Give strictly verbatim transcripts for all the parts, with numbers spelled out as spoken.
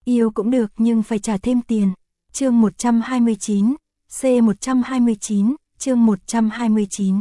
Yêu cũng được nhưng phải trả thêm tiền. Chương một trăm hai mươi chín, C một trăm hai mươi chín, chương một trăm hai mươi chín.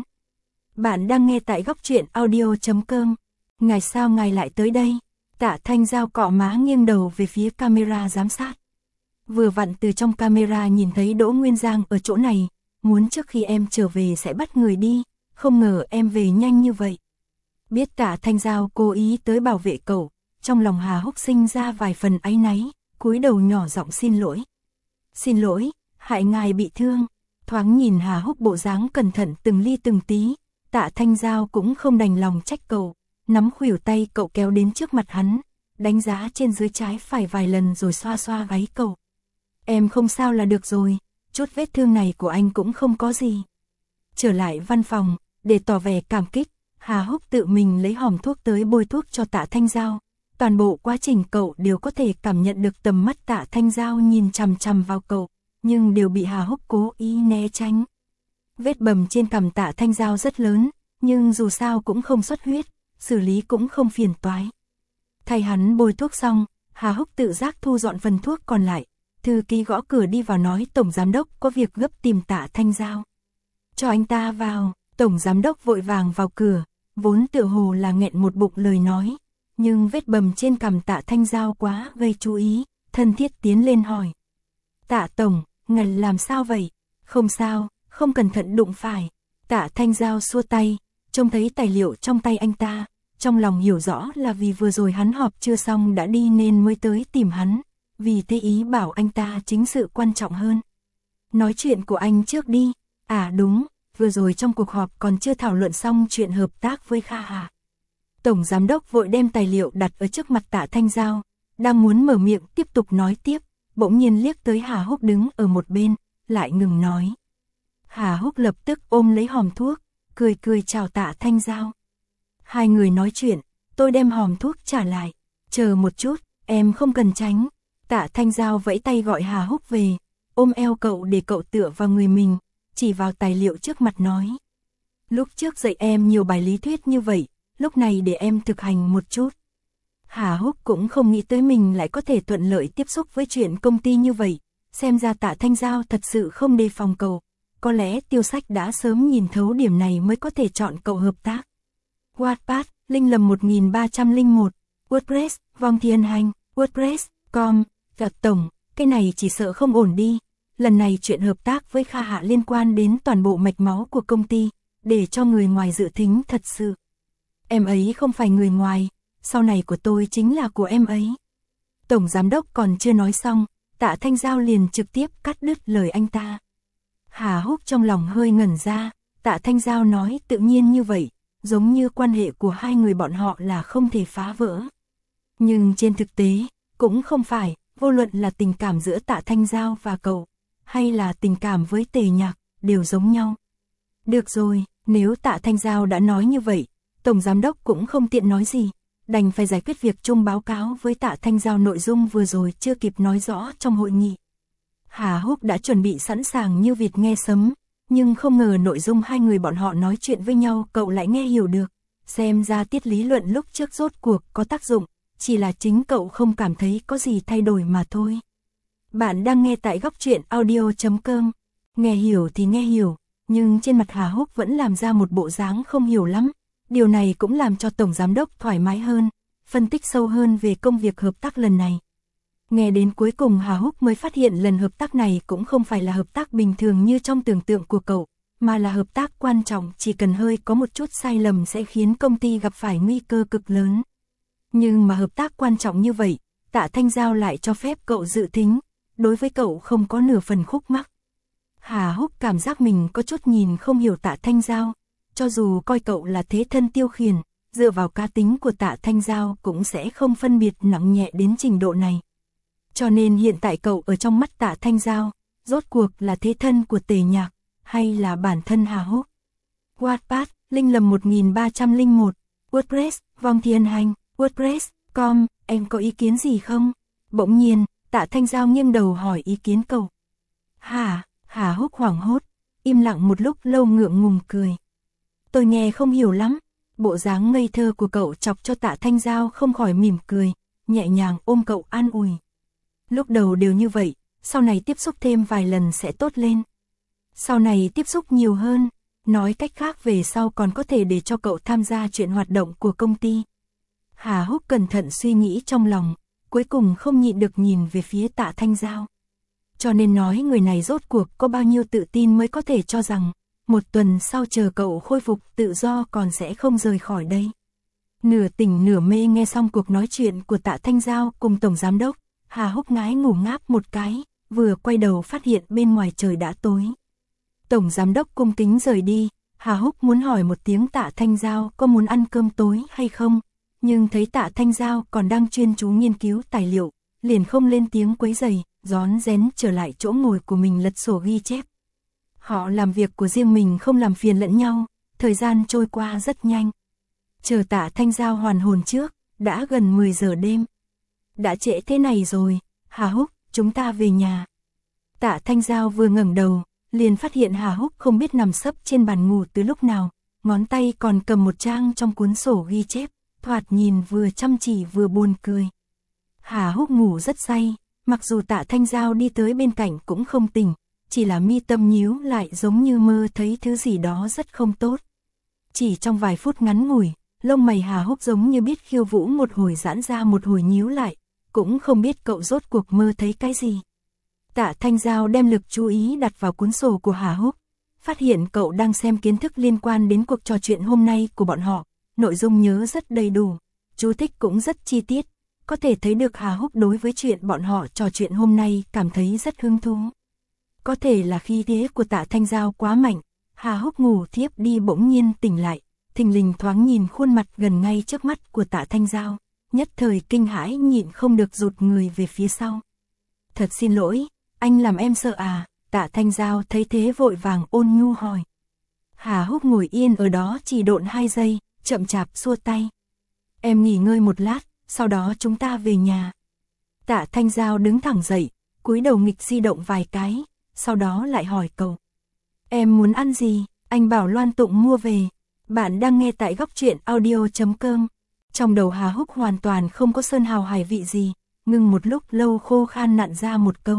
Bạn đang nghe tại góc truyện audio chấm com. Ngài sao ngài lại tới đây? Tạ Thanh Giao cọ má nghiêng đầu về phía camera giám sát. Vừa vặn từ trong camera nhìn thấy Đỗ Nguyên Giang ở chỗ này, muốn trước khi em trở về sẽ bắt người đi, không ngờ em về nhanh như vậy. Biết Tạ Thanh Giao cố ý tới bảo vệ cậu, trong lòng Hà Húc sinh ra vài phần áy náy, cúi đầu nhỏ giọng xin lỗi. Xin lỗi, hại ngài bị thương. Thoáng nhìn Hà Húc bộ dáng cẩn thận từng ly từng tí, Tạ Thanh Giao cũng không đành lòng trách cậu, nắm khuỷu tay cậu kéo đến trước mặt hắn, đánh giá trên dưới trái phải vài lần rồi xoa xoa gáy cậu. Em không sao là được rồi, chút vết thương này của anh cũng không có gì. Trở lại văn phòng, để tỏ vẻ cảm kích, Hà Húc tự mình lấy hòm thuốc tới bôi thuốc cho Tạ Thanh Giao. Toàn bộ quá trình cậu đều có thể cảm nhận được tầm mắt Tạ Thanh Giao nhìn chằm chằm vào cậu, nhưng đều bị Hà Húc cố ý né tránh. Vết bầm trên cằm Tạ Thanh Giao rất lớn, nhưng dù sao cũng không xuất huyết, xử lý cũng không phiền toái. Thay hắn bôi thuốc xong, Hà Húc tự giác thu dọn phần thuốc còn lại. Thư ký gõ cửa đi vào nói tổng giám đốc có việc gấp tìm Tạ Thanh Giao. Cho anh ta vào. Tổng giám đốc vội vàng vào cửa, vốn tựa hồ là nghẹn một bụng lời nói, nhưng vết bầm trên cằm Tạ Thanh Giao quá gây chú ý, thân thiết tiến lên hỏi. Tạ tổng, ngài làm sao vậy? Không sao, không cẩn thận đụng phải. Tạ Thanh Giao xua tay, trông thấy tài liệu trong tay anh ta, trong lòng hiểu rõ là vì vừa rồi hắn họp chưa xong đã đi nên mới tới tìm hắn, vì thế ý bảo anh ta chính sự quan trọng hơn. Nói chuyện của anh trước đi. À đúng, vừa rồi trong cuộc họp còn chưa thảo luận xong chuyện hợp tác với Kha Hà. Tổng giám đốc vội đem tài liệu đặt ở trước mặt Tạ Thanh Giao, đang muốn mở miệng tiếp tục nói tiếp, bỗng nhiên liếc tới Hà Húc đứng ở một bên, lại ngừng nói. Hà Húc lập tức ôm lấy hòm thuốc, cười cười chào Tạ Thanh Giao. Hai người nói chuyện, tôi đem hòm thuốc trả lại, chờ một chút, em không cần tránh. Tạ Thanh Giao vẫy tay gọi Hà Húc về, ôm eo cậu để cậu tựa vào người mình, chỉ vào tài liệu trước mặt nói. Lúc trước dạy em nhiều bài lý thuyết như vậy, lúc này để em thực hành một chút. Hà Húc cũng không nghĩ tới mình lại có thể thuận lợi tiếp xúc với chuyện công ty như vậy, xem ra Tạ Thanh Giao thật sự không đề phòng cậu, có lẽ Tiêu Sách đã sớm nhìn thấu điểm này mới có thể chọn cậu hợp tác. Wattpad, Linh Lầm một nghìn ba trăm lẻ một, WordPress, Vong Thiên Hành, WordPress, com, Gạt tổng, cái này chỉ sợ không ổn đi. Lần này chuyện hợp tác với Kha Hạ liên quan đến toàn bộ mạch máu của công ty, để cho người ngoài dự thính thật sự. Em ấy không phải người ngoài, sau này của tôi chính là của em ấy. Tổng giám đốc còn chưa nói xong, Tạ Thanh Giao liền trực tiếp cắt đứt lời anh ta. Hà Húc trong lòng hơi ngẩn ra, Tạ Thanh Giao nói tự nhiên như vậy, giống như quan hệ của hai người bọn họ là không thể phá vỡ. Nhưng trên thực tế, cũng không phải, vô luận là tình cảm giữa Tạ Thanh Giao và cậu, hay là tình cảm với Tề Nhạc, đều giống nhau. Được rồi, nếu Tạ Thanh Giao đã nói như vậy, Tổng Giám đốc cũng không tiện nói gì, đành phải giải quyết việc chung báo cáo với Tạ Thanh Giao nội dung vừa rồi chưa kịp nói rõ trong hội nghị. Hà Húc đã chuẩn bị sẵn sàng như vịt nghe sấm, nhưng không ngờ nội dung hai người bọn họ nói chuyện với nhau cậu lại nghe hiểu được, xem ra tiết lý luận lúc trước rốt cuộc có tác dụng, chỉ là chính cậu không cảm thấy có gì thay đổi mà thôi. Bạn đang nghe tại góc truyện audio chấm com. Nghe hiểu thì nghe hiểu, nhưng trên mặt Hà Húc vẫn làm ra một bộ dáng không hiểu lắm. Điều này cũng làm cho Tổng Giám đốc thoải mái hơn, phân tích sâu hơn về công việc hợp tác lần này. Nghe đến cuối cùng Hà Húc mới phát hiện lần hợp tác này cũng không phải là hợp tác bình thường như trong tưởng tượng của cậu, mà là hợp tác quan trọng, chỉ cần hơi có một chút sai lầm sẽ khiến công ty gặp phải nguy cơ cực lớn. Nhưng mà hợp tác quan trọng như vậy, Tạ Thanh Giao lại cho phép cậu dự thính, đối với cậu không có nửa phần khúc mắc. Hà Húc cảm giác mình có chút nhìn không hiểu Tạ Thanh Giao, cho dù coi cậu là thế thân Tiêu Khiển, dựa vào cá tính của Tạ Thanh Giao cũng sẽ không phân biệt nặng nhẹ đến trình độ này. Cho nên hiện tại cậu ở trong mắt Tạ Thanh Giao, rốt cuộc là thế thân của Tề Nhạc, hay là bản thân Hà Húc. Wattpad, Linh Lầm một nghìn ba trăm lẻ một, WordPress, Vong Thiên Hành, WordPress, com, em có ý kiến gì không? Bỗng nhiên, Tạ Thanh Giao nghiêng đầu hỏi ý kiến cậu. Hả? Hà Húc hoảng hốt, im lặng một lúc lâu ngượng ngùng cười. Tôi nghe không hiểu lắm. Bộ dáng ngây thơ của cậu chọc cho Tạ Thanh Giao không khỏi mỉm cười, nhẹ nhàng ôm cậu an ủi. Lúc đầu đều như vậy, sau này tiếp xúc thêm vài lần sẽ tốt lên. Sau này tiếp xúc nhiều hơn, nói cách khác về sau còn có thể để cho cậu tham gia chuyện hoạt động của công ty. Hà Húc cẩn thận suy nghĩ trong lòng, cuối cùng không nhịn được nhìn về phía Tạ Thanh Giao. Cho nên nói người này rốt cuộc có bao nhiêu tự tin mới có thể cho rằng, một tuần sau chờ cậu khôi phục tự do còn sẽ không rời khỏi đây. Nửa tỉnh nửa mê nghe xong cuộc nói chuyện của Tạ Thanh Giao cùng Tổng Giám Đốc, Hà Húc ngái ngủ ngáp một cái, vừa quay đầu phát hiện bên ngoài trời đã tối. Tổng Giám Đốc cung kính rời đi, Hà Húc muốn hỏi một tiếng Tạ Thanh Giao có muốn ăn cơm tối hay không, nhưng thấy Tạ Thanh Giao còn đang chuyên chú nghiên cứu tài liệu, liền không lên tiếng quấy rầy, rón rén trở lại chỗ ngồi của mình lật sổ ghi chép. Họ làm việc của riêng mình không làm phiền lẫn nhau, thời gian trôi qua rất nhanh. Chờ Tạ Thanh Giao hoàn hồn trước, đã gần mười giờ đêm. Đã trễ thế này rồi, Hà Húc, chúng ta về nhà. Tạ Thanh Giao vừa ngẩng đầu, liền phát hiện Hà Húc không biết nằm sấp trên bàn ngủ từ lúc nào, ngón tay còn cầm một trang trong cuốn sổ ghi chép, thoạt nhìn vừa chăm chỉ vừa buồn cười. Hà Húc ngủ rất say, mặc dù Tạ Thanh Giao đi tới bên cạnh cũng không tỉnh, chỉ là mi tâm nhíu lại giống như mơ thấy thứ gì đó rất không tốt. Chỉ trong vài phút ngắn ngủi, lông mày Hà Húc giống như biết khiêu vũ một hồi giãn ra một hồi nhíu lại, cũng không biết cậu rốt cuộc mơ thấy cái gì. Tạ Thanh Giao đem lực chú ý đặt vào cuốn sổ của Hà Húc, phát hiện cậu đang xem kiến thức liên quan đến cuộc trò chuyện hôm nay của bọn họ, nội dung nhớ rất đầy đủ, chú thích cũng rất chi tiết, có thể thấy được Hà Húc đối với chuyện bọn họ trò chuyện hôm nay cảm thấy rất hứng thú. Có thể là khí thế của Tạ Thanh Giao quá mạnh, Hà Húc ngủ thiếp đi bỗng nhiên tỉnh lại, thình lình thoáng nhìn khuôn mặt gần ngay trước mắt của Tạ Thanh Giao, nhất thời kinh hãi nhịn không được rụt người về phía sau. Thật xin lỗi, anh làm em sợ à? Tạ Thanh Giao thấy thế vội vàng ôn nhu hỏi. Hà Húc ngồi yên ở đó chỉ độn hai giây, chậm chạp xua tay. Em nghỉ ngơi một lát, sau đó chúng ta về nhà. Tạ Thanh Giao đứng thẳng dậy, cúi đầu nghịch di động vài cái, sau đó lại hỏi cậu. Em muốn ăn gì? Anh bảo Loan Tụng mua về. Bạn đang nghe tại góc truyện audio chấm com. Trong đầu Hà Húc hoàn toàn không có sơn hào hải vị gì, ngừng một lúc lâu khô khan nặn ra một câu.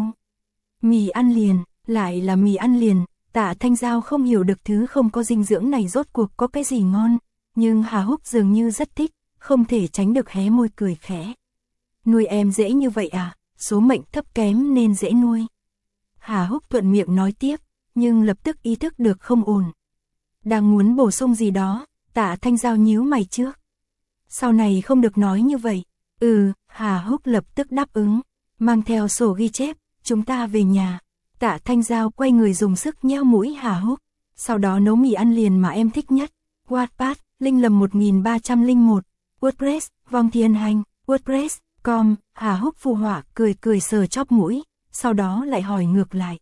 Mì ăn liền, lại là mì ăn liền. Tạ Thanh Giao không hiểu được thứ không có dinh dưỡng này rốt cuộc có cái gì ngon, nhưng Hà Húc dường như rất thích, không thể tránh được hé môi cười khẽ. Nuôi em dễ như vậy à? Số mệnh thấp kém nên dễ nuôi. Hà Húc thuận miệng nói tiếp, nhưng lập tức ý thức được không ổn. Đang muốn bổ sung gì đó, Tạ Thanh Giao nhíu mày trước. Sau này không được nói như vậy. Ừ, Hà Húc lập tức đáp ứng, mang theo sổ ghi chép, chúng ta về nhà. Tạ Thanh Giao quay người dùng sức nheo mũi Hà Húc, sau đó nấu mì ăn liền mà em thích nhất. Wattpad, Linh Lầm một nghìn ba trăm lẻ một, WordPress, Vong Thiên Hành, WordPress, com, Hà Húc phù họa cười cười sờ chóp mũi, sau đó lại hỏi ngược lại.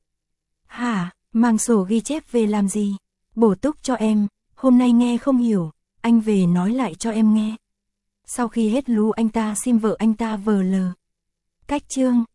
Hả, mang sổ ghi chép về làm gì? Bổ túc cho em, hôm nay nghe không hiểu, anh về nói lại cho em nghe. Sau khi hết lú anh ta xin vợ anh ta vờ lờ. Cách chương